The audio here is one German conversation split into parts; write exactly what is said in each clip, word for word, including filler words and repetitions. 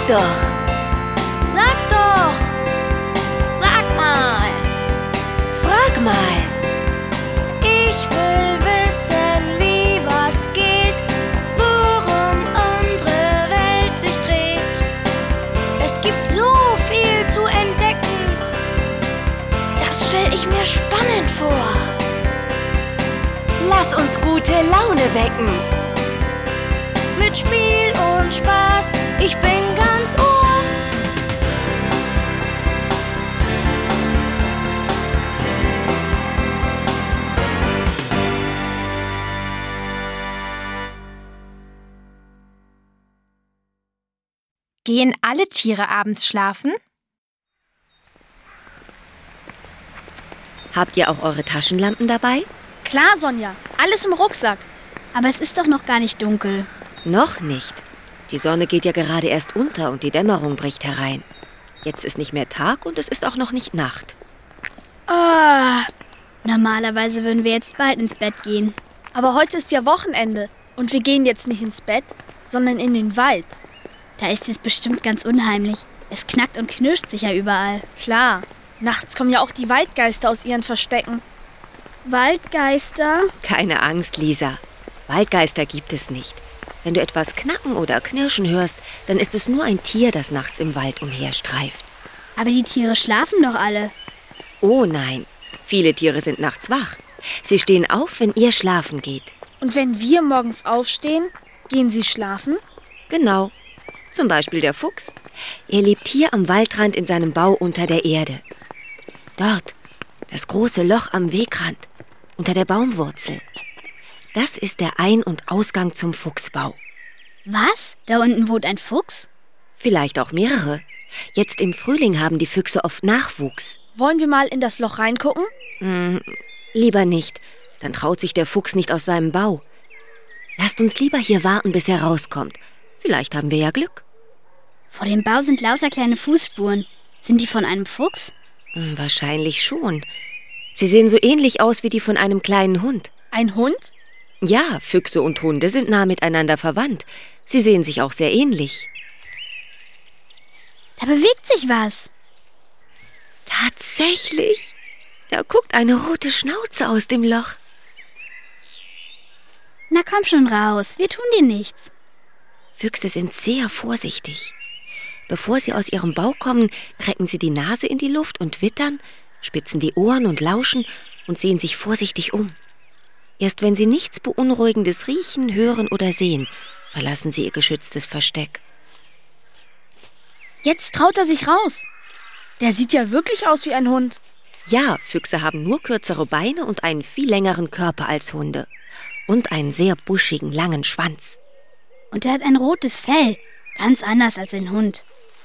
doch! Sag doch! Sag mal! Frag mal! Ich will wissen, wie was geht, worum unsere Welt sich dreht. Es gibt so viel zu entdecken, das stell ich mir spannend vor. Lass uns gute Laune wecken! Mit Spiel und Spaß, ich bin ganz Ohr. Gehen alle Tiere abends schlafen? Habt ihr auch eure Taschenlampen dabei? Klar, Sonja. Alles im Rucksack. Aber es ist doch noch gar nicht dunkel. Noch nicht. Die Sonne geht ja gerade erst unter und die Dämmerung bricht herein. Jetzt ist nicht mehr Tag und es ist auch noch nicht Nacht. Ah, normalerweise würden wir jetzt bald ins Bett gehen. Aber heute ist ja Wochenende und wir gehen jetzt nicht ins Bett, sondern in den Wald. Da ist es bestimmt ganz unheimlich. Es knackt und knirscht sich ja überall. Klar, nachts kommen ja auch die Waldgeister aus ihren Verstecken. Waldgeister? Keine Angst, Lisa. Waldgeister gibt es nicht. Wenn du etwas knacken oder knirschen hörst, dann ist es nur ein Tier, das nachts im Wald umherstreift. Aber die Tiere schlafen doch alle. Oh nein, viele Tiere sind nachts wach. Sie stehen auf, wenn ihr schlafen geht. Und wenn wir morgens aufstehen, gehen sie schlafen? Genau. Zum Beispiel der Fuchs. Er lebt hier am Waldrand in seinem Bau unter der Erde. Dort, das große Loch am Wegrand, unter der Baumwurzel. Das ist der Ein- und Ausgang zum Fuchsbau. Was? Da unten wohnt ein Fuchs? Vielleicht auch mehrere. Jetzt im Frühling haben die Füchse oft Nachwuchs. Wollen wir mal in das Loch reingucken? Hm, lieber nicht. Dann traut sich der Fuchs nicht aus seinem Bau. Lasst uns lieber hier warten, bis er rauskommt. Vielleicht haben wir ja Glück. Vor dem Bau sind lauter kleine Fußspuren. Sind die von einem Fuchs? Hm, wahrscheinlich schon. Sie sehen so ähnlich aus wie die von einem kleinen Hund. Ein Hund? Ja, Füchse und Hunde sind nah miteinander verwandt. Sie sehen sich auch sehr ähnlich. Da bewegt sich was. Tatsächlich. Da guckt eine rote Schnauze aus dem Loch. Na komm schon raus, wir tun dir nichts. Füchse sind sehr vorsichtig. Bevor sie aus ihrem Bau kommen, recken sie die Nase in die Luft und wittern, spitzen die Ohren und lauschen und sehen sich vorsichtig um. Erst wenn sie nichts Beunruhigendes riechen, hören oder sehen, verlassen sie ihr geschütztes Versteck. Jetzt traut er sich raus. Der sieht ja wirklich aus wie ein Hund. Ja, Füchse haben nur kürzere Beine und einen viel längeren Körper als Hunde. Und einen sehr buschigen, langen Schwanz. Und er hat ein rotes Fell, ganz anders als ein Hund.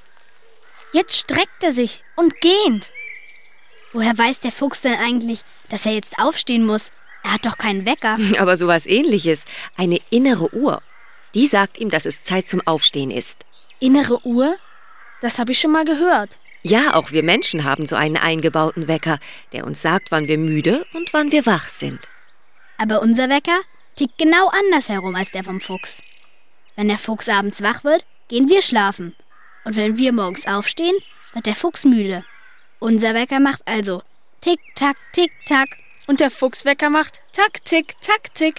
Jetzt streckt er sich und gähnt. Woher weiß der Fuchs denn eigentlich, dass er jetzt aufstehen muss? Er hat doch keinen Wecker. Aber sowas Ähnliches, eine innere Uhr. Die sagt ihm, dass es Zeit zum Aufstehen ist. Innere Uhr? Das habe ich schon mal gehört. Ja, auch wir Menschen haben so einen eingebauten Wecker, der uns sagt, wann wir müde und wann wir wach sind. Aber unser Wecker tickt genau anders herum als der vom Fuchs. Wenn der Fuchs abends wach wird, gehen wir schlafen. Und wenn wir morgens aufstehen, wird der Fuchs müde. Unser Wecker macht also tick, tack, tick, tack. Und der Fuchswecker macht tack, tick, tack, tick.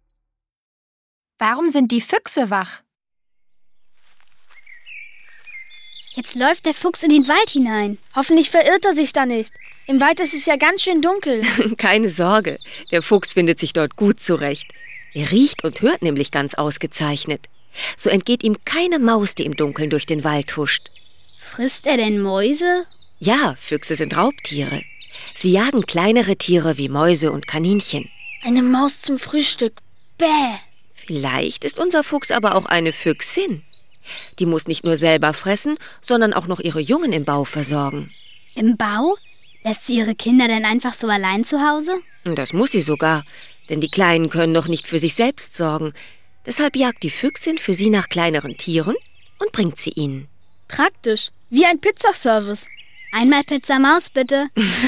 Warum sind die Füchse wach? Jetzt läuft der Fuchs in den Wald hinein. Hoffentlich verirrt er sich da nicht. Im Wald ist es ja ganz schön dunkel. Keine Sorge, der Fuchs findet sich dort gut zurecht. Er riecht und hört nämlich ganz ausgezeichnet. So entgeht ihm keine Maus, die im Dunkeln durch den Wald huscht. Frisst er denn Mäuse? Ja, Füchse sind Raubtiere. Sie jagen kleinere Tiere wie Mäuse und Kaninchen. Eine Maus zum Frühstück. Bäh. Vielleicht ist unser Fuchs aber auch eine Füchsin. Die muss nicht nur selber fressen, sondern auch noch ihre Jungen im Bau versorgen. Im Bau? Lässt sie ihre Kinder denn einfach so allein zu Hause? Das muss sie sogar, denn die Kleinen können noch nicht für sich selbst sorgen. Deshalb jagt die Füchsin für sie nach kleineren Tieren und bringt sie ihnen. Praktisch, wie ein Pizzaservice. Einmal Pizza Maus, bitte.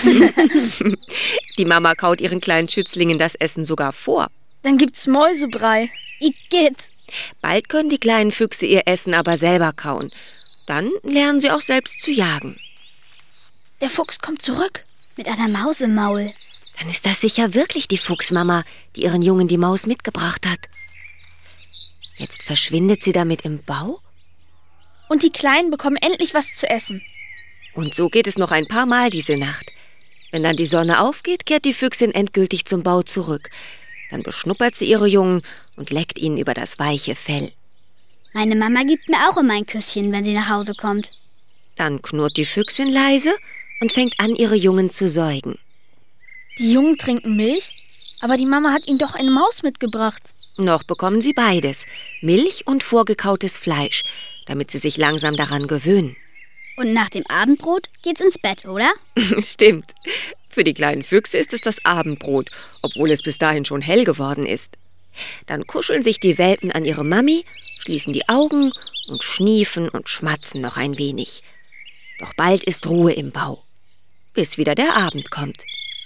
Die Mama kaut ihren kleinen Schützlingen das Essen sogar vor. Dann gibt's Mäusebrei. Igitt. Bald können die kleinen Füchse ihr Essen aber selber kauen. Dann lernen sie auch selbst zu jagen. Der Fuchs kommt zurück. Mit einer Maus im Maul. Dann ist das sicher wirklich die Fuchsmama, die ihren Jungen die Maus mitgebracht hat. Jetzt verschwindet sie damit im Bau? Und die Kleinen bekommen endlich was zu essen. Und so geht es noch ein paar Mal diese Nacht. Wenn dann die Sonne aufgeht, kehrt die Füchsin endgültig zum Bau zurück. Dann beschnuppert sie ihre Jungen und leckt ihnen über das weiche Fell. Meine Mama gibt mir auch immer ein Küsschen, wenn sie nach Hause kommt. Dann knurrt die Füchsin leise und fängt an, ihre Jungen zu säugen. Die Jungen trinken Milch, aber die Mama hat ihnen doch eine Maus mitgebracht. Noch bekommen sie beides, Milch und vorgekautes Fleisch, damit sie sich langsam daran gewöhnen. Und nach dem Abendbrot geht's ins Bett, oder? Stimmt. Für die kleinen Füchse ist es das Abendbrot, obwohl es bis dahin schon hell geworden ist. Dann kuscheln sich die Welpen an ihre Mami, schließen die Augen und schniefen und schmatzen noch ein wenig. Doch bald ist Ruhe im Bau, bis wieder der Abend kommt.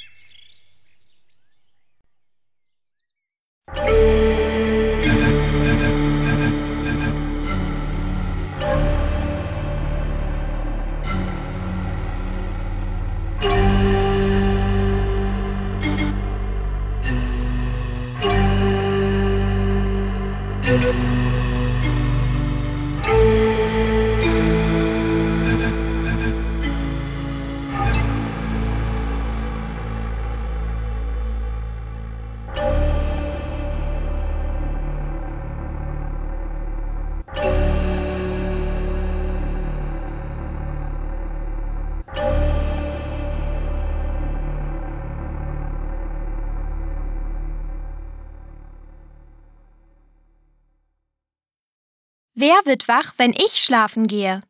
Wer wird wach, wenn ich schlafen gehe?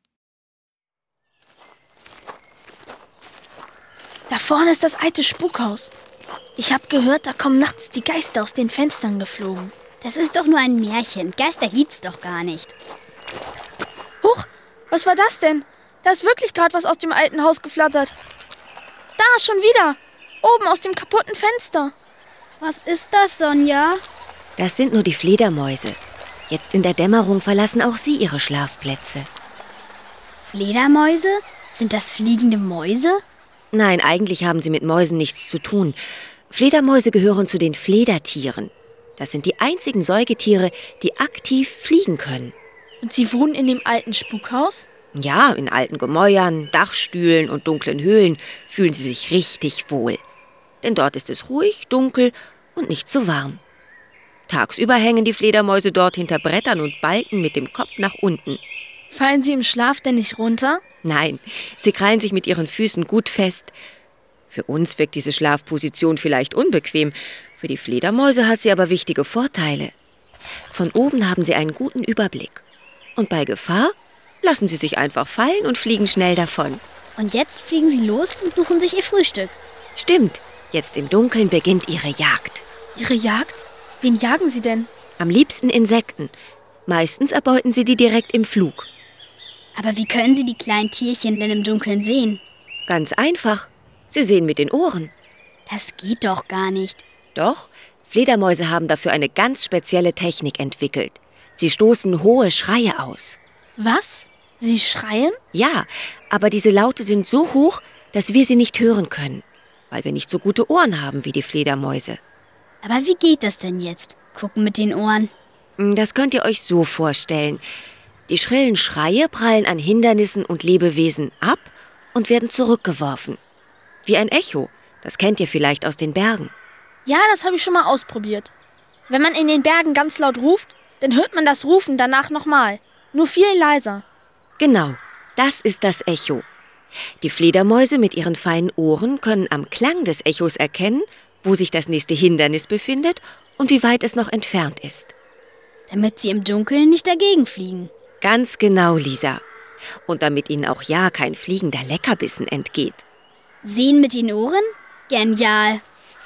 Da vorne ist das alte Spukhaus. Ich habe gehört, da kommen nachts die Geister aus den Fenstern geflogen. Das ist doch nur ein Märchen. Geister gibt's doch gar nicht. Huch, was war das denn? Da ist wirklich gerade was aus dem alten Haus geflattert. Da, schon wieder. Oben aus dem kaputten Fenster. Was ist das, Sonja? Das sind nur die Fledermäuse. Jetzt in der Dämmerung verlassen auch sie ihre Schlafplätze. Fledermäuse? Sind das fliegende Mäuse? Nein, eigentlich haben sie mit Mäusen nichts zu tun. Fledermäuse gehören zu den Fledertieren. Das sind die einzigen Säugetiere, die aktiv fliegen können. Und sie wohnen in dem alten Spukhaus? Ja, in alten Gemäuern, Dachstühlen und dunklen Höhlen fühlen sie sich richtig wohl. Denn dort ist es ruhig, dunkel und nicht zu warm. Tagsüber hängen die Fledermäuse dort hinter Brettern und Balken mit dem Kopf nach unten. Fallen sie im Schlaf denn nicht runter? Nein, sie krallen sich mit ihren Füßen gut fest. Für uns wirkt diese Schlafposition vielleicht unbequem. Für die Fledermäuse hat sie aber wichtige Vorteile. Von oben haben sie einen guten Überblick. Und bei Gefahr lassen sie sich einfach fallen und fliegen schnell davon. Und jetzt fliegen sie los und suchen sich ihr Frühstück. Stimmt, jetzt im Dunkeln beginnt ihre Jagd. Ihre Jagd? Wen jagen sie denn? Am liebsten Insekten. Meistens erbeuten sie die direkt im Flug. Aber wie können sie die kleinen Tierchen denn im Dunkeln sehen? Ganz einfach. Sie sehen mit den Ohren. Das geht doch gar nicht. Doch, Fledermäuse haben dafür eine ganz spezielle Technik entwickelt. Sie stoßen hohe Schreie aus. Was? Sie schreien? Ja, aber diese Laute sind so hoch, dass wir sie nicht hören können, weil wir nicht so gute Ohren haben wie die Fledermäuse. Aber wie geht das denn jetzt? Gucken mit den Ohren. Das könnt ihr euch so vorstellen. Die schrillen Schreie prallen an Hindernissen und Lebewesen ab und werden zurückgeworfen. Wie ein Echo, das kennt ihr vielleicht aus den Bergen. Ja, das habe ich schon mal ausprobiert. Wenn man in den Bergen ganz laut ruft, dann hört man das Rufen danach nochmal. Nur viel leiser. Genau, das ist das Echo. Die Fledermäuse mit ihren feinen Ohren können am Klang des Echos erkennen, wo sich das nächste Hindernis befindet und wie weit es noch entfernt ist. Damit sie im Dunkeln nicht dagegen fliegen. Ganz genau, Lisa. Und damit ihnen auch ja kein fliegender Leckerbissen entgeht. Sehen mit den Ohren? Genial.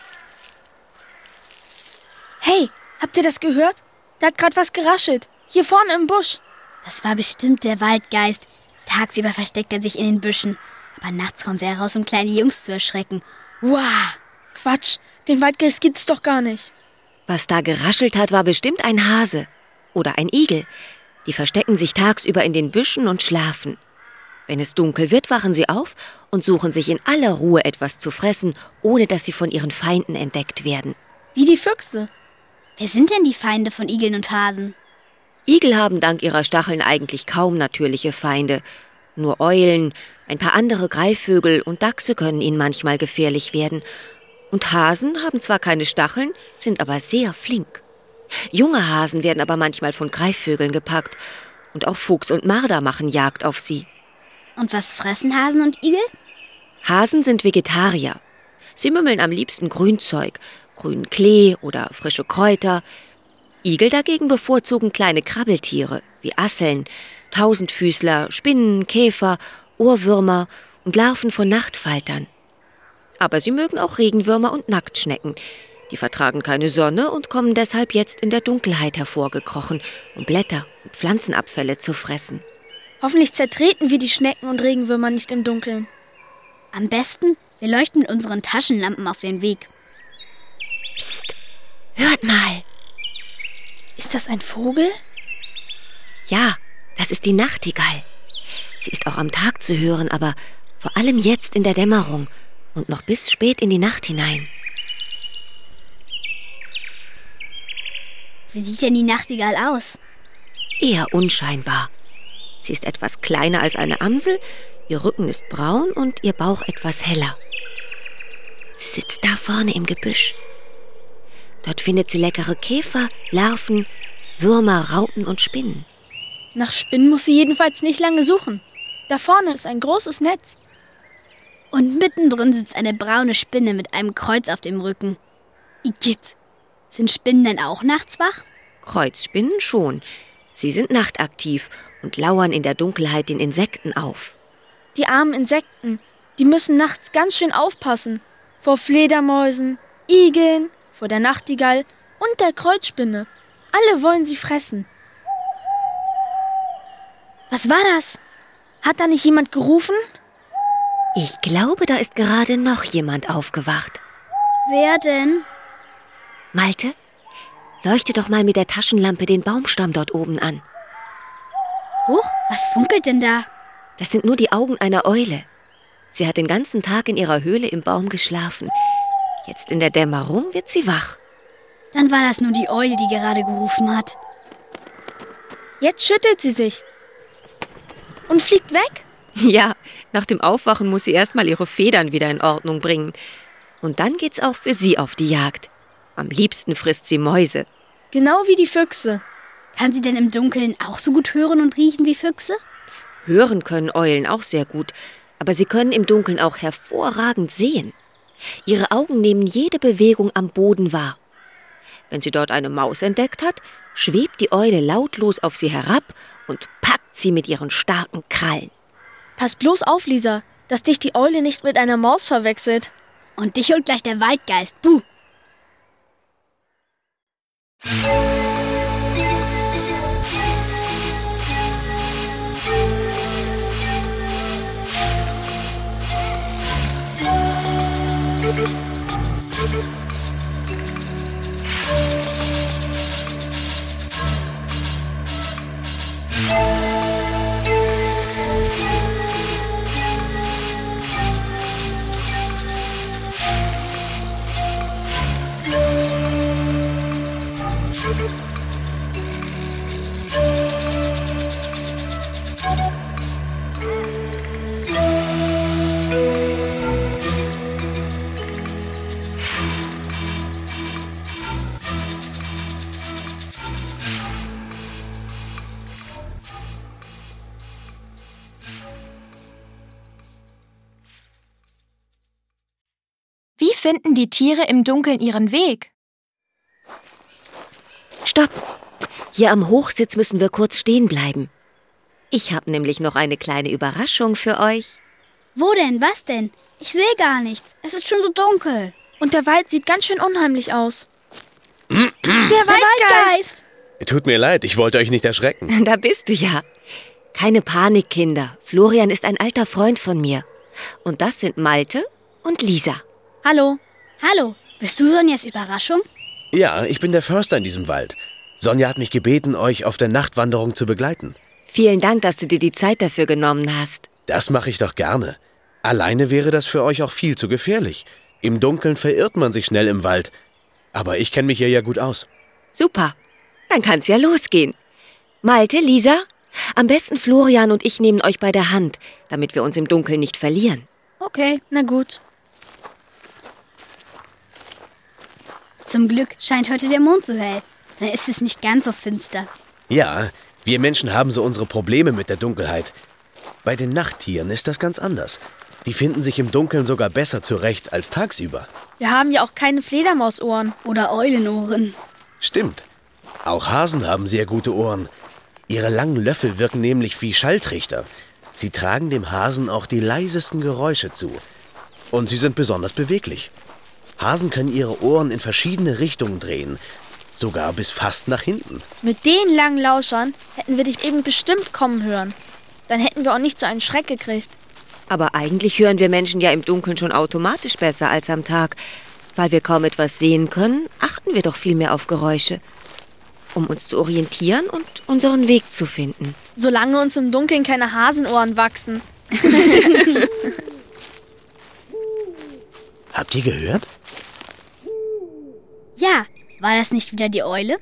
Hey, habt ihr das gehört? Da hat gerade was geraschelt. Hier vorne im Busch. Das war bestimmt der Waldgeist. Tagsüber versteckt er sich in den Büschen. Aber nachts kommt er heraus, um kleine Jungs zu erschrecken. Wow! Quatsch, den Waldgeist gibt's doch gar nicht. Was da geraschelt hat, war bestimmt ein Hase oder ein Igel. Die verstecken sich tagsüber in den Büschen und schlafen. Wenn es dunkel wird, wachen sie auf und suchen sich in aller Ruhe etwas zu fressen, ohne dass sie von ihren Feinden entdeckt werden. Wie die Füchse. Wer sind denn die Feinde von Igeln und Hasen? Igel haben dank ihrer Stacheln eigentlich kaum natürliche Feinde. Nur Eulen, ein paar andere Greifvögel und Dachse können ihnen manchmal gefährlich werden. Und Hasen haben zwar keine Stacheln, sind aber sehr flink. Junge Hasen werden aber manchmal von Greifvögeln gepackt. Und auch Fuchs und Marder machen Jagd auf sie. Und was fressen Hasen und Igel? Hasen sind Vegetarier. Sie mümmeln am liebsten Grünzeug, grünen Klee oder frische Kräuter. Igel dagegen bevorzugen kleine Krabbeltiere wie Asseln, Tausendfüßler, Spinnen, Käfer, Ohrwürmer und Larven von Nachtfaltern. Aber sie mögen auch Regenwürmer und Nacktschnecken. Die vertragen keine Sonne und kommen deshalb jetzt in der Dunkelheit hervorgekrochen, um Blätter und Pflanzenabfälle zu fressen. Hoffentlich zertreten wir die Schnecken und Regenwürmer nicht im Dunkeln. Am besten, wir leuchten mit unseren Taschenlampen auf den Weg. Psst, hört mal. Ist das ein Vogel? Ja, das ist die Nachtigall. Sie ist auch am Tag zu hören, aber vor allem jetzt in der Dämmerung und noch bis spät in die Nacht hinein. Wie sieht denn die Nachtigall aus? Eher unscheinbar. Sie ist etwas kleiner als eine Amsel, ihr Rücken ist braun und ihr Bauch etwas heller. Sie sitzt da vorne im Gebüsch. Dort findet sie leckere Käfer, Larven, Würmer, Raupen und Spinnen. Nach Spinnen muss sie jedenfalls nicht lange suchen. Da vorne ist ein großes Netz. Und mittendrin sitzt eine braune Spinne mit einem Kreuz auf dem Rücken. Igitt. Sind Spinnen denn auch nachts wach? Kreuzspinnen schon. Sie sind nachtaktiv und lauern in der Dunkelheit den Insekten auf. Die armen Insekten, die müssen nachts ganz schön aufpassen. Vor Fledermäusen, Igeln, vor der Nachtigall und der Kreuzspinne. Alle wollen sie fressen. Was war das? Hat da nicht jemand gerufen? Ich glaube, da ist gerade noch jemand aufgewacht. Wer denn? Malte, leuchte doch mal mit der Taschenlampe den Baumstamm dort oben an. Huch, was funkelt denn da? Das sind nur die Augen einer Eule. Sie hat den ganzen Tag in ihrer Höhle im Baum geschlafen. Jetzt in der Dämmerung wird sie wach. Dann war das nur die Eule, die gerade gerufen hat. Jetzt schüttelt sie sich und fliegt weg. Ja, nach dem Aufwachen muss sie erstmal ihre Federn wieder in Ordnung bringen. Und dann geht's auch für sie auf die Jagd. Am liebsten frisst sie Mäuse. Genau wie die Füchse. Kann sie denn im Dunkeln auch so gut hören und riechen wie Füchse? Hören können Eulen auch sehr gut, aber sie können im Dunkeln auch hervorragend sehen. Ihre Augen nehmen jede Bewegung am Boden wahr. Wenn sie dort eine Maus entdeckt hat, schwebt die Eule lautlos auf sie herab und packt sie mit ihren starken Krallen. Pass bloß auf, Lisa, dass dich die Eule nicht mit einer Maus verwechselt. Und dich holt gleich der Waldgeist. Buh! Thank you. finden die Tiere im Dunkeln ihren Weg? Stopp! Hier am Hochsitz müssen wir kurz stehen bleiben. Ich habe nämlich noch eine kleine Überraschung für euch. Wo denn? Was denn? Ich sehe gar nichts. Es ist schon so dunkel. Und der Wald sieht ganz schön unheimlich aus. Der Waldgeist! Tut mir leid, ich wollte euch nicht erschrecken. Da bist du ja. Keine Panik, Kinder. Florian ist ein alter Freund von mir. Und das sind Malte und Lisa. Hallo. Hallo, bist du Sonjas Überraschung? Ja, ich bin der Förster in diesem Wald. Sonja hat mich gebeten, euch auf der Nachtwanderung zu begleiten. Vielen Dank, dass du dir die Zeit dafür genommen hast. Das mache ich doch gerne. Alleine wäre das für euch auch viel zu gefährlich. Im Dunkeln verirrt man sich schnell im Wald. Aber ich kenne mich hier ja gut aus. Super, dann kann's ja losgehen. Malte, Lisa, am besten Florian und ich nehmen euch bei der Hand, damit wir uns im Dunkeln nicht verlieren. Okay. Na gut. Zum Glück scheint heute der Mond so hell. Dann ist es nicht ganz so finster. Ja, wir Menschen haben so unsere Probleme mit der Dunkelheit. Bei den Nachttieren ist das ganz anders. Die finden sich im Dunkeln sogar besser zurecht als tagsüber. Wir haben ja auch keine Fledermausohren. Oder Eulenohren. Stimmt. Auch Hasen haben sehr gute Ohren. Ihre langen Löffel wirken nämlich wie Schalltrichter. Sie tragen dem Hasen auch die leisesten Geräusche zu. Und sie sind besonders beweglich. Hasen können ihre Ohren in verschiedene Richtungen drehen, sogar bis fast nach hinten. Mit den langen Lauschern hätten wir dich eben bestimmt kommen hören. Dann hätten wir auch nicht so einen Schreck gekriegt. Aber eigentlich hören wir Menschen ja im Dunkeln schon automatisch besser als am Tag. Weil wir kaum etwas sehen können, achten wir doch viel mehr auf Geräusche, um uns zu orientieren und unseren Weg zu finden. Solange uns im Dunkeln keine Hasenohren wachsen. Habt ihr gehört? Ja, war das nicht wieder die Eule?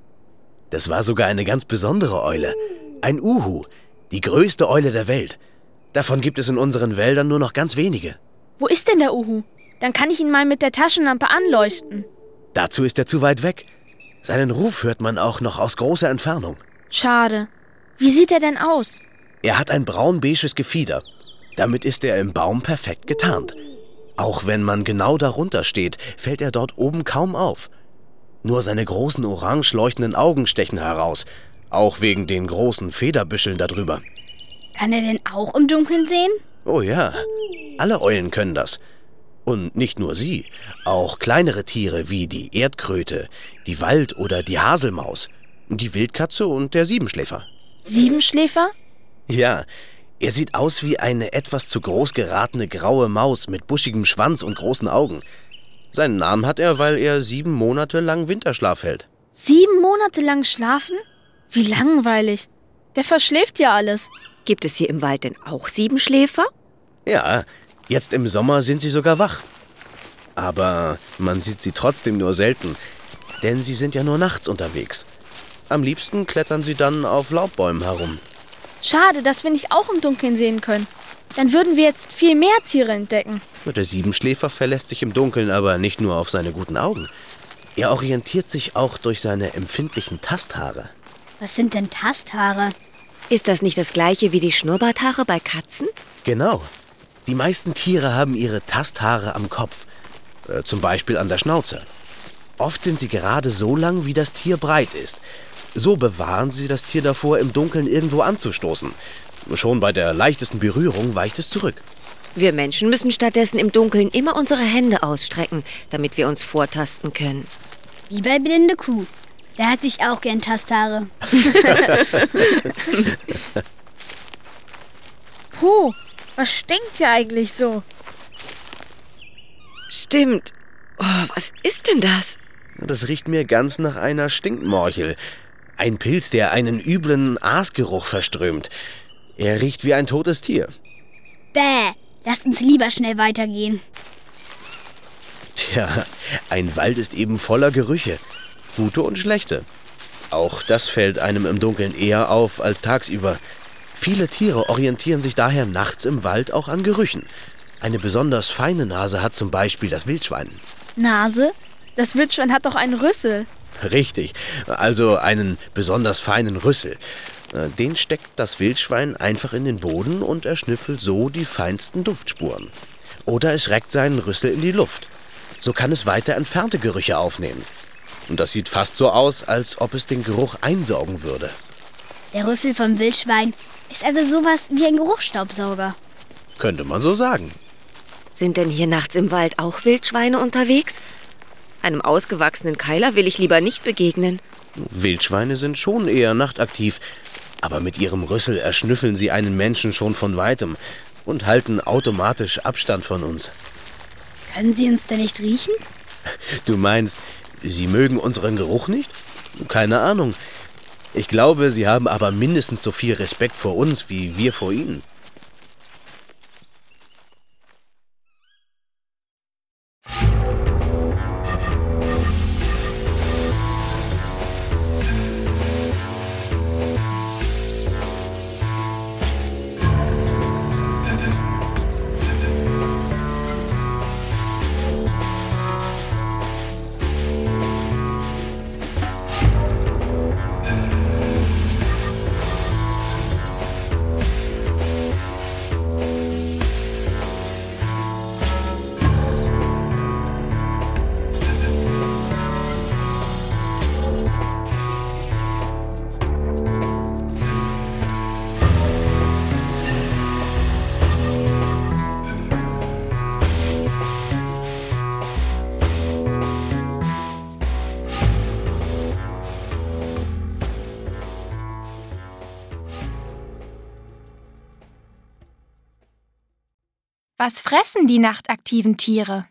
Das war sogar eine ganz besondere Eule. Ein Uhu, die größte Eule der Welt. Davon gibt es in unseren Wäldern nur noch ganz wenige. Wo ist denn der Uhu? Dann kann ich ihn mal mit der Taschenlampe anleuchten. Dazu ist er zu weit weg. Seinen Ruf hört man auch noch aus großer Entfernung. Schade. Wie sieht er denn aus? Er hat ein braun-beiges Gefieder. Damit ist er im Baum perfekt getarnt. Auch wenn man genau darunter steht, fällt er dort oben kaum auf. Nur seine großen orange leuchtenden Augen stechen heraus, auch wegen den großen Federbüscheln darüber. Kann er denn auch im Dunkeln sehen? Oh ja, alle Eulen können das. Und nicht nur sie, auch kleinere Tiere wie die Erdkröte, die Wald- oder die Haselmaus, die Wildkatze und der Siebenschläfer. Siebenschläfer? Ja, er sieht aus wie eine etwas zu groß geratene graue Maus mit buschigem Schwanz und großen Augen. Seinen Namen hat er, weil er sieben Monate lang Winterschlaf hält. Sieben Monate lang schlafen? Wie langweilig. Der verschläft ja alles. Gibt es hier im Wald denn auch Siebenschläfer? Ja, jetzt im Sommer sind sie sogar wach. Aber man sieht sie trotzdem nur selten, denn sie sind ja nur nachts unterwegs. Am liebsten klettern sie dann auf Laubbäumen herum. Schade, dass wir nicht auch im Dunkeln sehen können. Dann würden wir jetzt viel mehr Tiere entdecken. Der Siebenschläfer verlässt sich im Dunkeln aber nicht nur auf seine guten Augen. Er orientiert sich auch durch seine empfindlichen Tasthaare. Was sind denn Tasthaare? Ist das nicht das gleiche wie die Schnurrbarthaare bei Katzen? Genau. Die meisten Tiere haben ihre Tasthaare am Kopf, äh, zum Beispiel an der Schnauze. Oft sind sie gerade so lang, wie das Tier breit ist. So bewahren sie das Tier davor, im Dunkeln irgendwo anzustoßen. Schon bei der leichtesten Berührung weicht es zurück. Wir Menschen müssen stattdessen im Dunkeln immer unsere Hände ausstrecken, damit wir uns vortasten können. Wie bei Blinde Kuh. Der hat sich auch gern Tasthaare. Puh, was stinkt hier eigentlich so? Stimmt. Oh, was ist denn das? Das riecht mir ganz nach einer Stinkmorchel. Ein Pilz, der einen üblen Aasgeruch verströmt. Er riecht wie ein totes Tier. Bäh, lasst uns lieber schnell weitergehen. Tja, ein Wald ist eben voller Gerüche. Gute und schlechte. Auch das fällt einem im Dunkeln eher auf als tagsüber. Viele Tiere orientieren sich daher nachts im Wald auch an Gerüchen. Eine besonders feine Nase hat zum Beispiel das Wildschwein. Nase? Das Wildschwein hat doch einen Rüssel. Richtig, also einen besonders feinen Rüssel. Den steckt das Wildschwein einfach in den Boden und erschnüffelt so die feinsten Duftspuren. Oder es reckt seinen Rüssel in die Luft. so kann es weiter entfernte Gerüche aufnehmen. Und das sieht fast so aus, als ob es den Geruch einsaugen würde. Der Rüssel vom Wildschwein ist also sowas wie ein Geruchsstaubsauger. Könnte man so sagen. Sind denn hier nachts im Wald auch Wildschweine unterwegs? Einem ausgewachsenen Keiler will ich lieber nicht begegnen. Wildschweine sind schon eher nachtaktiv, aber mit ihrem Rüssel erschnüffeln sie einen Menschen schon von weitem und halten automatisch Abstand von uns. Können Sie uns denn nicht riechen? Du meinst, sie mögen unseren Geruch nicht? Keine Ahnung. Ich glaube, sie haben aber mindestens so viel Respekt vor uns, wie wir vor ihnen. Was fressen die nachtaktiven Tiere?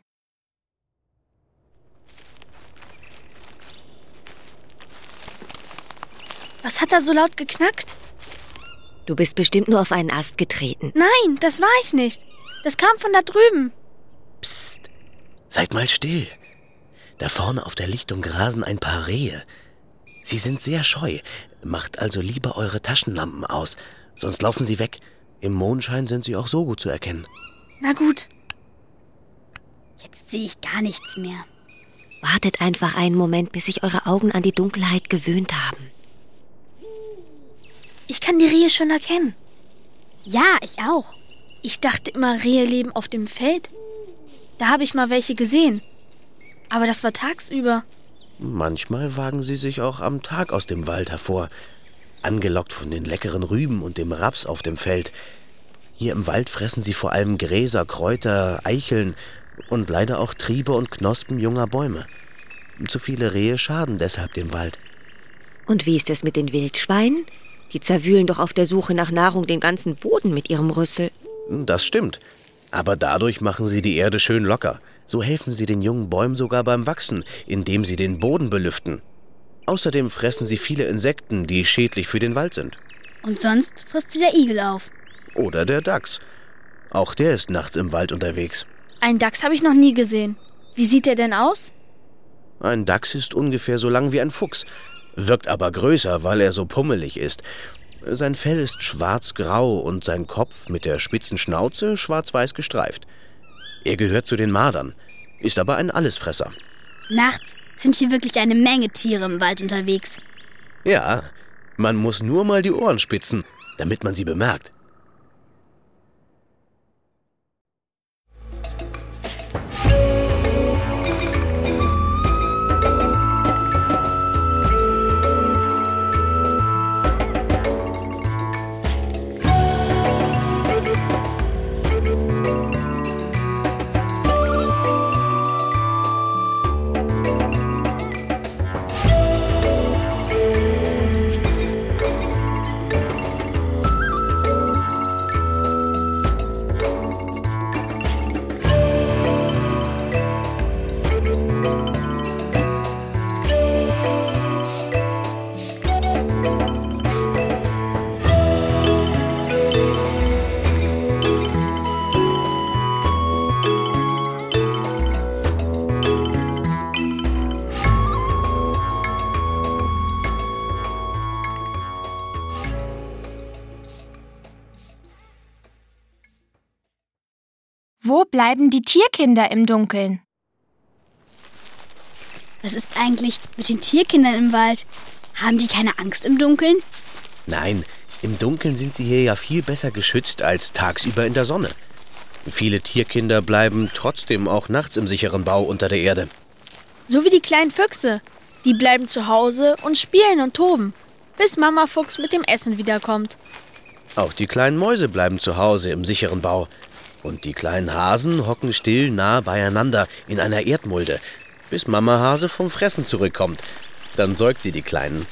Was hat da so laut geknackt? Du bist bestimmt nur auf einen Ast getreten. Nein, das war ich nicht. Das kam von da drüben. Psst, seid mal still. Da vorne auf der Lichtung grasen ein paar Rehe. Sie sind sehr scheu. Macht also lieber eure Taschenlampen aus, sonst laufen sie weg. Im Mondschein sind sie auch so gut zu erkennen. Na gut. Jetzt sehe ich gar nichts mehr. Wartet einfach einen Moment, bis sich eure Augen an die Dunkelheit gewöhnt haben. Ich kann die Rehe schon erkennen. Ja, ich auch. Ich dachte immer, Rehe leben auf dem Feld. Da habe ich mal welche gesehen. Aber das war tagsüber. Manchmal wagen sie sich auch am Tag aus dem Wald hervor, angelockt von den leckeren Rüben und dem Raps auf dem Feld. Hier im Wald fressen sie vor allem Gräser, Kräuter, Eicheln und leider auch Triebe und Knospen junger Bäume. Zu viele Rehe schaden deshalb dem Wald. Und wie ist es mit den Wildschweinen? Die zerwühlen doch auf der Suche nach Nahrung den ganzen Boden mit ihrem Rüssel. Das stimmt. Aber dadurch machen sie die Erde schön locker. So helfen sie den jungen Bäumen sogar beim Wachsen, indem sie den Boden belüften. Außerdem fressen sie viele Insekten, die schädlich für den Wald sind. Und sonst frisst sie der Igel auf. Oder der Dachs. Auch der ist nachts im Wald unterwegs. Einen Dachs habe ich noch nie gesehen. Wie sieht der denn aus? Ein Dachs ist ungefähr so lang wie ein Fuchs, wirkt aber größer, weil er so pummelig ist. Sein Fell ist schwarz-grau und sein Kopf mit der spitzen Schnauze schwarz-weiß gestreift. Er gehört zu den Mardern, ist aber ein Allesfresser. Nachts sind hier wirklich eine Menge Tiere im Wald unterwegs. Ja, man muss nur mal die Ohren spitzen, damit man sie bemerkt. Wo bleiben die Tierkinder im Dunkeln? Was ist eigentlich mit den Tierkindern im Wald? Haben die keine Angst im Dunkeln? Nein, im Dunkeln sind sie hier ja viel besser geschützt als tagsüber in der Sonne. Viele Tierkinder bleiben trotzdem auch nachts im sicheren Bau unter der Erde. So wie die kleinen Füchse. Die bleiben zu Hause und spielen und toben, bis Mama Fuchs mit dem Essen wiederkommt. Auch die kleinen Mäuse bleiben zu Hause im sicheren Bau. Und die kleinen Hasen hocken still nah beieinander in einer Erdmulde, bis Mama Hase vom Fressen zurückkommt. Dann säugt sie die Kleinen.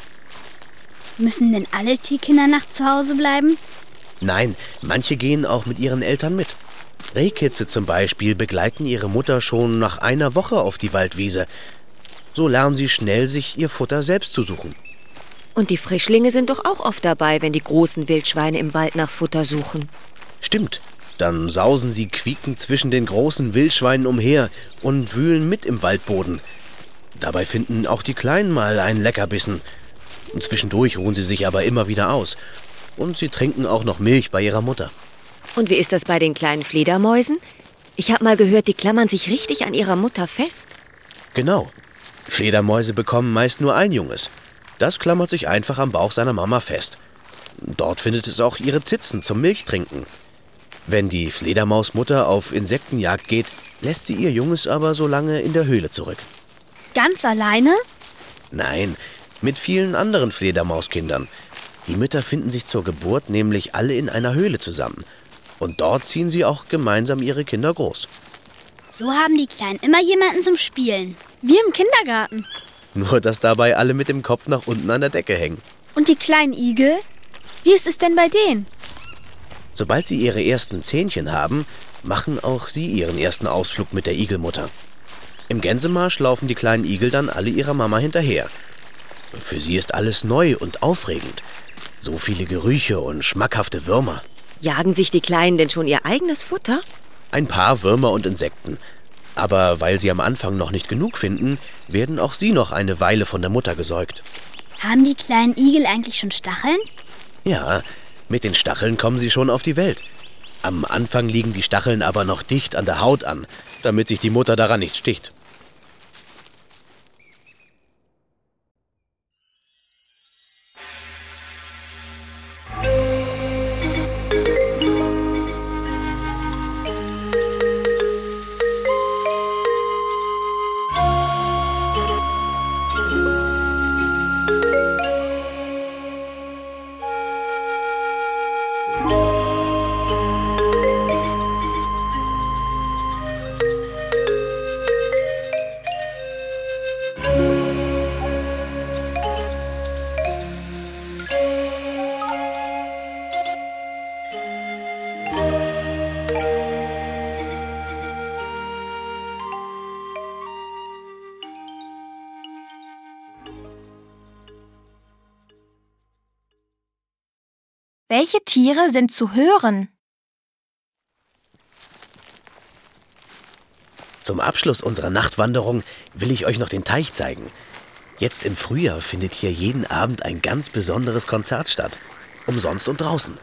Müssen denn alle Tierkinder nachts zu Hause bleiben? Nein, manche gehen auch mit ihren Eltern mit. Rehkitze zum Beispiel begleiten ihre Mutter schon nach einer Woche auf die Waldwiese. So lernen sie schnell, sich ihr Futter selbst zu suchen. Und die Frischlinge sind doch auch oft dabei, wenn die großen Wildschweine im Wald nach Futter suchen. Stimmt. Dann sausen sie quiekend zwischen den großen Wildschweinen umher und wühlen mit im Waldboden. Dabei finden auch die Kleinen mal einen Leckerbissen. Und zwischendurch ruhen sie sich aber immer wieder aus. Und sie trinken auch noch Milch bei ihrer Mutter. Und wie ist das bei den kleinen Fledermäusen? Ich habe mal gehört, die klammern sich richtig an ihrer Mutter fest. Genau. Fledermäuse bekommen meist nur ein Junges. Das klammert sich einfach am Bauch seiner Mama fest. Dort findet es auch ihre Zitzen zum Milchtrinken. Wenn die Fledermausmutter auf Insektenjagd geht, lässt sie ihr Junges aber so lange in der Höhle zurück. Ganz alleine? Nein, mit vielen anderen Fledermauskindern. Die Mütter finden sich zur Geburt nämlich alle in einer Höhle zusammen. Und dort ziehen sie auch gemeinsam ihre Kinder groß. So haben die Kleinen immer jemanden zum Spielen. Wie im Kindergarten. Nur, dass dabei alle mit dem Kopf nach unten an der Decke hängen. Und die kleinen Igel? Wie ist es denn bei denen? Sobald sie ihre ersten Zähnchen haben, machen auch sie ihren ersten Ausflug mit der Igelmutter. Im Gänsemarsch laufen die kleinen Igel dann alle ihrer Mama hinterher. Für sie ist alles neu und aufregend. So viele Gerüche und schmackhafte Würmer. Jagen sich die Kleinen denn schon ihr eigenes Futter? Ein paar Würmer und Insekten. Aber weil sie am Anfang noch nicht genug finden, werden auch sie noch eine Weile von der Mutter gesäugt. Haben die kleinen Igel eigentlich schon Stacheln? Ja, mit den Stacheln kommen sie schon auf die Welt. Am Anfang liegen die Stacheln aber noch dicht an der Haut an, damit sich die Mutter daran nicht sticht. Welche Tiere sind zu hören? Zum Abschluss unserer Nachtwanderung will ich euch noch den Teich zeigen. Jetzt im Frühjahr findet hier jeden Abend ein ganz besonderes Konzert statt. Umsonst und draußen.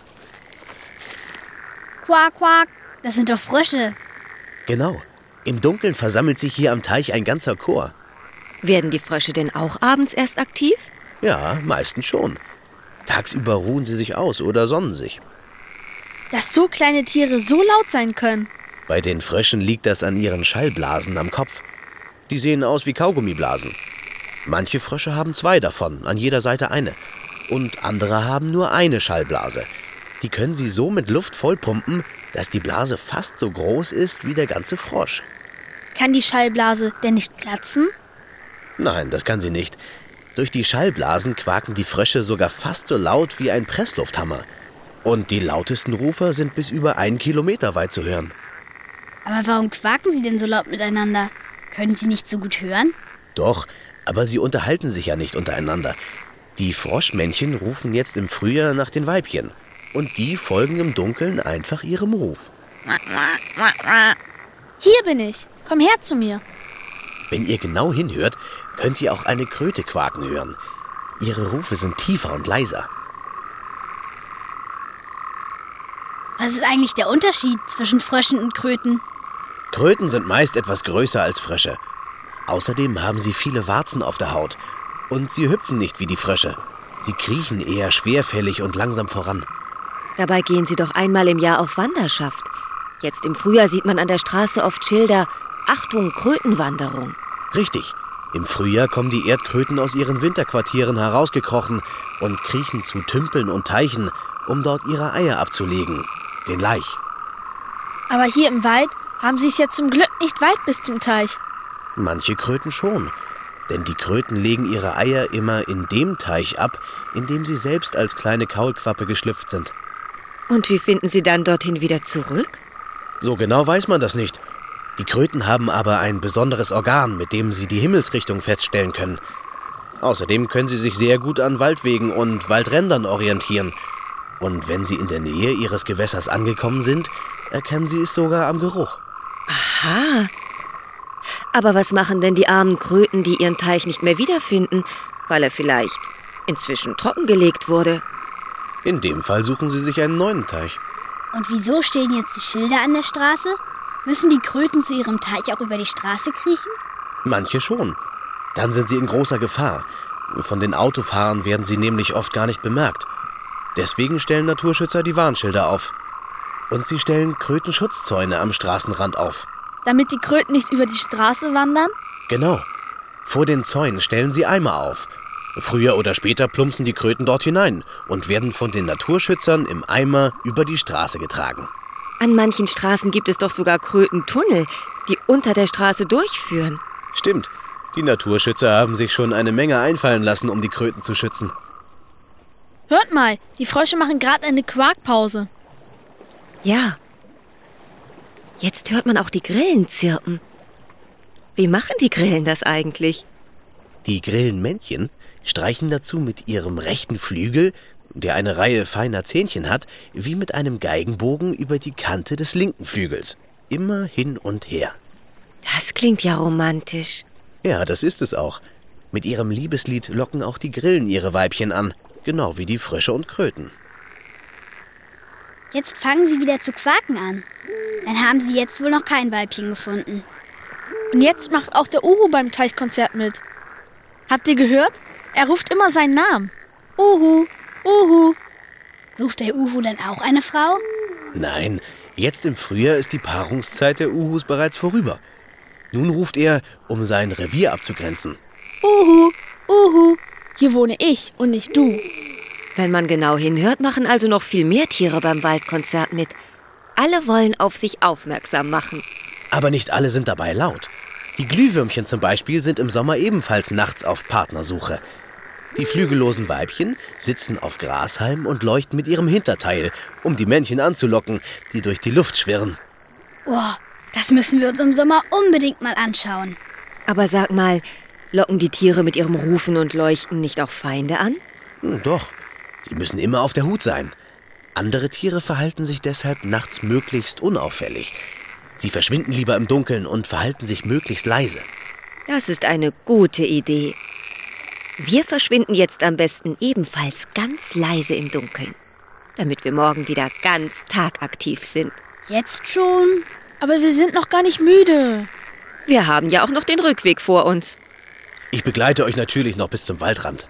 Quack, quack, das sind doch Frösche. Genau. Im Dunkeln versammelt sich hier am Teich ein ganzer Chor. Werden die Frösche denn auch abends erst aktiv? Ja, meistens schon. Tagsüber ruhen sie sich aus oder sonnen sich. Dass so kleine Tiere so laut sein können. Bei den Fröschen liegt das an ihren Schallblasen am Kopf. Die sehen aus wie Kaugummiblasen. Manche Frösche haben zwei davon, an jeder Seite eine. Und andere haben nur eine Schallblase. Die können sie so mit Luft vollpumpen, dass die Blase fast so groß ist wie der ganze Frosch. Kann die Schallblase denn nicht platzen? Nein, das kann sie nicht. Durch die Schallblasen quaken die Frösche sogar fast so laut wie ein Presslufthammer. Und die lautesten Rufer sind bis über einen Kilometer weit zu hören. Aber warum quaken sie denn so laut miteinander? Können sie nicht so gut hören? Doch, aber sie unterhalten sich ja nicht untereinander. Die Froschmännchen rufen jetzt im Frühjahr nach den Weibchen. Und die folgen im Dunkeln einfach ihrem Ruf. Hier bin ich. Komm her zu mir. Wenn ihr genau hinhört, könnt ihr auch eine Kröte quaken hören. Ihre Rufe sind tiefer und leiser. Was ist eigentlich der Unterschied zwischen Fröschen und Kröten? Kröten sind meist etwas größer als Frösche. Außerdem haben sie viele Warzen auf der Haut. Und sie hüpfen nicht wie die Frösche. Sie kriechen eher schwerfällig und langsam voran. Dabei gehen sie doch einmal im Jahr auf Wanderschaft. Jetzt im Frühjahr sieht man an der Straße oft Schilder: Achtung, Krötenwanderung. Richtig. Im Frühjahr kommen die Erdkröten aus ihren Winterquartieren herausgekrochen und kriechen zu Tümpeln und Teichen, um dort ihre Eier abzulegen, den Laich. Aber hier im Wald haben sie es ja zum Glück nicht weit bis zum Teich. Manche Kröten schon, denn die Kröten legen ihre Eier immer in dem Teich ab, in dem sie selbst als kleine Kaulquappe geschlüpft sind. Und wie finden sie dann dorthin wieder zurück? So genau weiß man das nicht. Die Kröten haben aber ein besonderes Organ, mit dem sie die Himmelsrichtung feststellen können. Außerdem können sie sich sehr gut an Waldwegen und Waldrändern orientieren. Und wenn sie in der Nähe ihres Gewässers angekommen sind, erkennen sie es sogar am Geruch. Aha. Aber was machen denn die armen Kröten, die ihren Teich nicht mehr wiederfinden, weil er vielleicht inzwischen trockengelegt wurde? In dem Fall suchen sie sich einen neuen Teich. Und wieso stehen jetzt die Schilder an der Straße? Müssen die Kröten zu ihrem Teich auch über die Straße kriechen? Manche schon. Dann sind sie in großer Gefahr. Von den Autofahrern werden sie nämlich oft gar nicht bemerkt. Deswegen stellen Naturschützer die Warnschilder auf. Und sie stellen Krötenschutzzäune am Straßenrand auf. Damit die Kröten nicht über die Straße wandern? Genau. Vor den Zäunen stellen sie Eimer auf. Früher oder später plumpsen die Kröten dort hinein und werden von den Naturschützern im Eimer über die Straße getragen. An manchen Straßen gibt es doch sogar Krötentunnel, die unter der Straße durchführen. Stimmt. Die Naturschützer haben sich schon eine Menge einfallen lassen, um die Kröten zu schützen. Hört mal, die Frösche machen gerade eine Quakpause. Ja. Jetzt hört man auch die Grillen zirpen. Wie machen die Grillen das eigentlich? Die Grillenmännchen streichen dazu mit ihrem rechten Flügel, der eine Reihe feiner Zähnchen hat, wie mit einem Geigenbogen über die Kante des linken Flügels. Immer hin und her. Das klingt ja romantisch. Ja, das ist es auch. Mit ihrem Liebeslied locken auch die Grillen ihre Weibchen an, genau wie die Frösche und Kröten. Jetzt fangen sie wieder zu quaken an. Dann haben sie jetzt wohl noch kein Weibchen gefunden. Und jetzt macht auch der Uhu beim Teichkonzert mit. Habt ihr gehört? Er ruft immer seinen Namen. Uhu, Uhu. Sucht der Uhu dann auch eine Frau? Nein, jetzt im Frühjahr ist die Paarungszeit der Uhus bereits vorüber. Nun ruft er, um sein Revier abzugrenzen. Uhu, Uhu. Hier wohne ich und nicht du. Wenn man genau hinhört, machen also noch viel mehr Tiere beim Waldkonzert mit. Alle wollen auf sich aufmerksam machen. Aber nicht alle sind dabei laut. Die Glühwürmchen zum Beispiel sind im Sommer ebenfalls nachts auf Partnersuche. Die flügellosen Weibchen sitzen auf Grashalmen und leuchten mit ihrem Hinterteil, um die Männchen anzulocken, die durch die Luft schwirren. Oh, das müssen wir uns im Sommer unbedingt mal anschauen. Aber sag mal, locken die Tiere mit ihrem Rufen und Leuchten nicht auch Feinde an? Hm, doch, sie müssen immer auf der Hut sein. Andere Tiere verhalten sich deshalb nachts möglichst unauffällig. Sie verschwinden lieber im Dunkeln und verhalten sich möglichst leise. Das ist eine gute Idee. Wir verschwinden jetzt am besten ebenfalls ganz leise im Dunkeln, damit wir morgen wieder ganz tagaktiv sind. Jetzt schon? Aber wir sind noch gar nicht müde. Wir haben ja auch noch den Rückweg vor uns. Ich begleite euch natürlich noch bis zum Waldrand.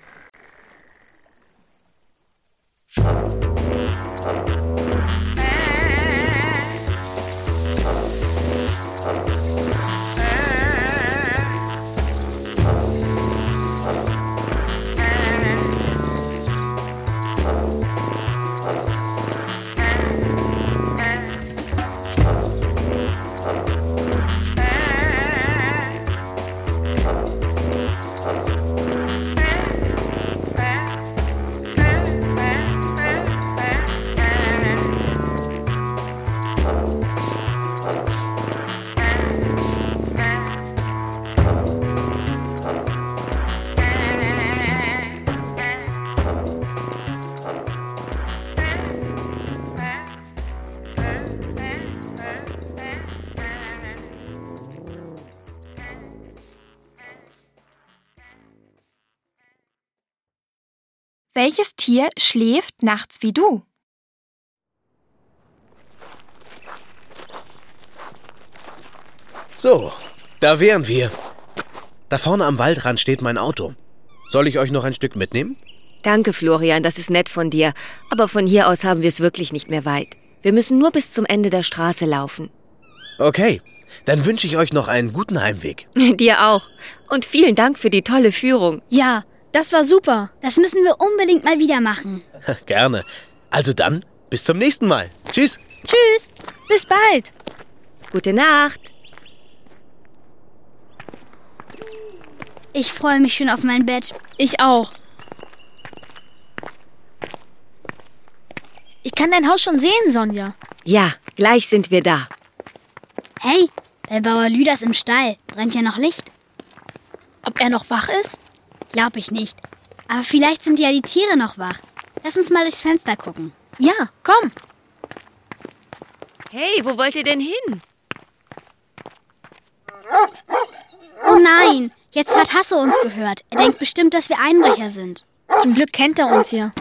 Welches Tier schläft nachts wie du? So, da wären wir. Da vorne am Waldrand steht mein Auto. Soll ich euch noch ein Stück mitnehmen? Danke, Florian, das ist nett von dir. Aber von hier aus haben wir es wirklich nicht mehr weit. Wir müssen nur bis zum Ende der Straße laufen. Okay, dann wünsche ich euch noch einen guten Heimweg. Dir auch. Und vielen Dank für die tolle Führung. Ja, das war super. Das müssen wir unbedingt mal wieder machen. Gerne. Also dann, bis zum nächsten Mal. Tschüss. Tschüss. Bis bald. Gute Nacht. Ich freue mich schon auf mein Bett. Ich auch. Ich kann dein Haus schon sehen, Sonja. Ja, gleich sind wir da. Hey, bei Bauer Lüders im Stall brennt ja noch Licht. Ob er noch wach ist? Glaub ich nicht. Aber vielleicht sind ja die Tiere noch wach. Lass uns mal durchs Fenster gucken. Ja, komm. Hey, wo wollt ihr denn hin? Oh nein, jetzt hat Hasso uns gehört. Er denkt bestimmt, dass wir Einbrecher sind. Zum Glück kennt er uns ja.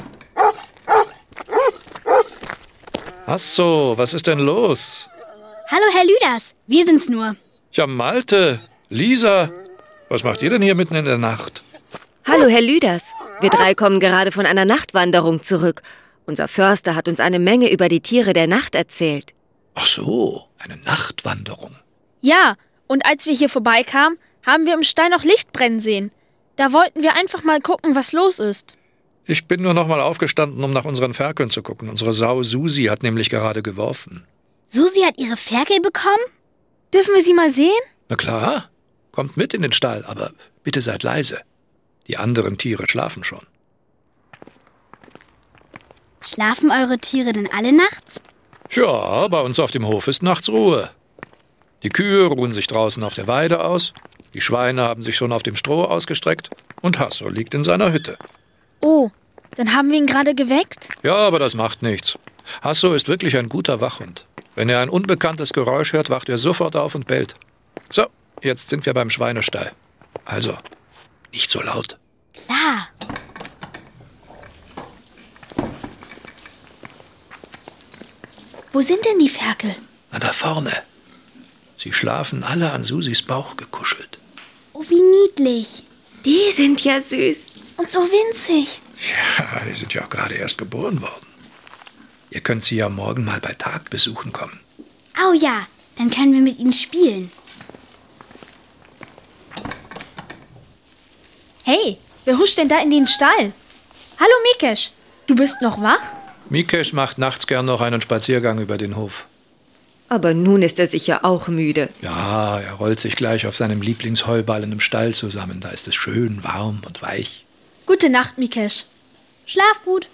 Hasso, was ist denn los? Hallo, Herr Lüders. Wir sind's nur. Ja, Malte, Lisa, was macht ihr denn hier mitten in der Nacht? Hallo, Herr Lüders. Wir drei kommen gerade von einer Nachtwanderung zurück. Unser Förster hat uns eine Menge über die Tiere der Nacht erzählt. Ach so, eine Nachtwanderung. Ja, und als wir hier vorbeikamen, haben wir im Stall noch Licht brennen sehen. Da wollten wir einfach mal gucken, was los ist. Ich bin nur noch mal aufgestanden, um nach unseren Ferkeln zu gucken. Unsere Sau Susi hat nämlich gerade geworfen. Susi hat ihre Ferkel bekommen? Dürfen wir sie mal sehen? Na klar, kommt mit in den Stall, aber bitte seid leise. Die anderen Tiere schlafen schon. Schlafen eure Tiere denn alle nachts? Ja, bei uns auf dem Hof ist nachts Ruhe. Die Kühe ruhen sich draußen auf der Weide aus, die Schweine haben sich schon auf dem Stroh ausgestreckt und Hasso liegt in seiner Hütte. Oh, dann haben wir ihn gerade geweckt? Ja, aber das macht nichts. Hasso ist wirklich ein guter Wachhund. Wenn er ein unbekanntes Geräusch hört, wacht er sofort auf und bellt. So, jetzt sind wir beim Schweinestall. Also, nicht so laut. Klar. Wo sind denn die Ferkel? Na, da vorne. Sie schlafen alle an Susis Bauch gekuschelt. Oh, wie niedlich. Die sind ja süß. Und so winzig. Ja, die sind ja auch gerade erst geboren worden. Ihr könnt sie ja morgen mal bei Tag besuchen kommen. Oh ja, dann können wir mit ihnen spielen. Hey, wer huscht denn da in den Stall? Hallo Mikesh, du bist noch wach? Mikesh macht nachts gern noch einen Spaziergang über den Hof. Aber nun ist er sicher auch müde. Ja, er rollt sich gleich auf seinem Lieblingsheuballen im Stall zusammen. Da ist es schön warm und weich. Gute Nacht, Mikesh. Schlaf gut.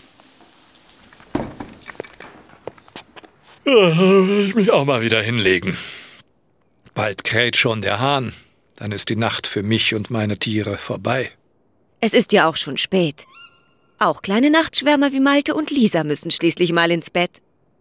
Ja, will ich mich auch mal wieder hinlegen. Bald kräht schon der Hahn. Dann ist die Nacht für mich und meine Tiere vorbei. Es ist ja auch schon spät. Auch kleine Nachtschwärmer wie Malte und Lisa müssen schließlich mal ins Bett.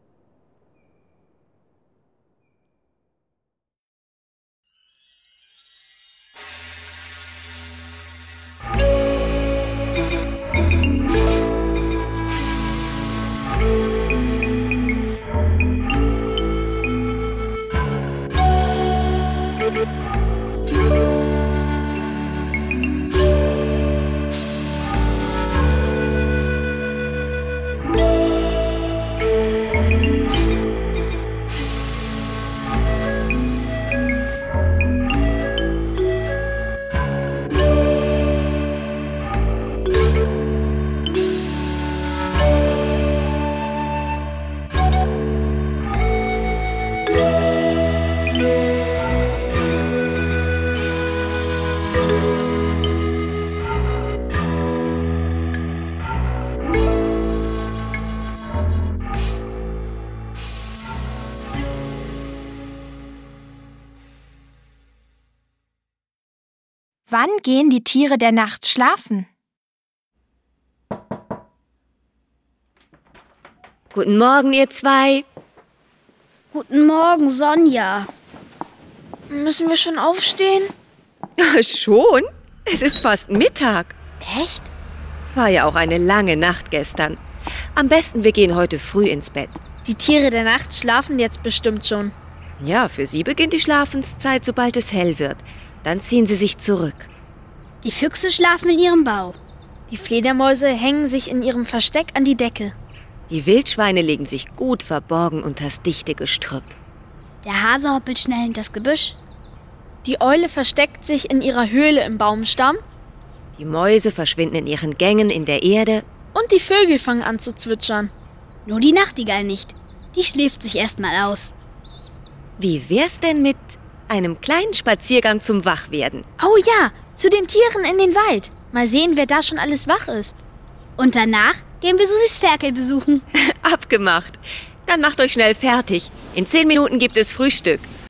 Wann gehen die Tiere der Nacht schlafen? Guten Morgen, ihr zwei. Guten Morgen, Sonja. Müssen wir schon aufstehen? Schon? Es ist fast Mittag. Echt? War ja auch eine lange Nacht gestern. Am besten, wir gehen heute früh ins Bett. Die Tiere der Nacht schlafen jetzt bestimmt schon. Ja, für sie beginnt die Schlafenszeit, sobald es hell wird. Dann ziehen sie sich zurück. Die Füchse schlafen in ihrem Bau. Die Fledermäuse hängen sich in ihrem Versteck an die Decke. Die Wildschweine legen sich gut verborgen unters dichte Gestrüpp. Der Hase hoppelt schnell hinters Gebüsch. Die Eule versteckt sich in ihrer Höhle im Baumstamm. Die Mäuse verschwinden in ihren Gängen in der Erde. Und die Vögel fangen an zu zwitschern. Nur die Nachtigall nicht. Die schläft sich erstmal aus. Wie wär's denn mit einem kleinen Spaziergang zum Wachwerden? Oh ja, zu den Tieren in den Wald. Mal sehen, wer da schon alles wach ist. Und danach gehen wir Susis Ferkel besuchen. Abgemacht. Dann macht euch schnell fertig. In zehn Minuten gibt es Frühstück.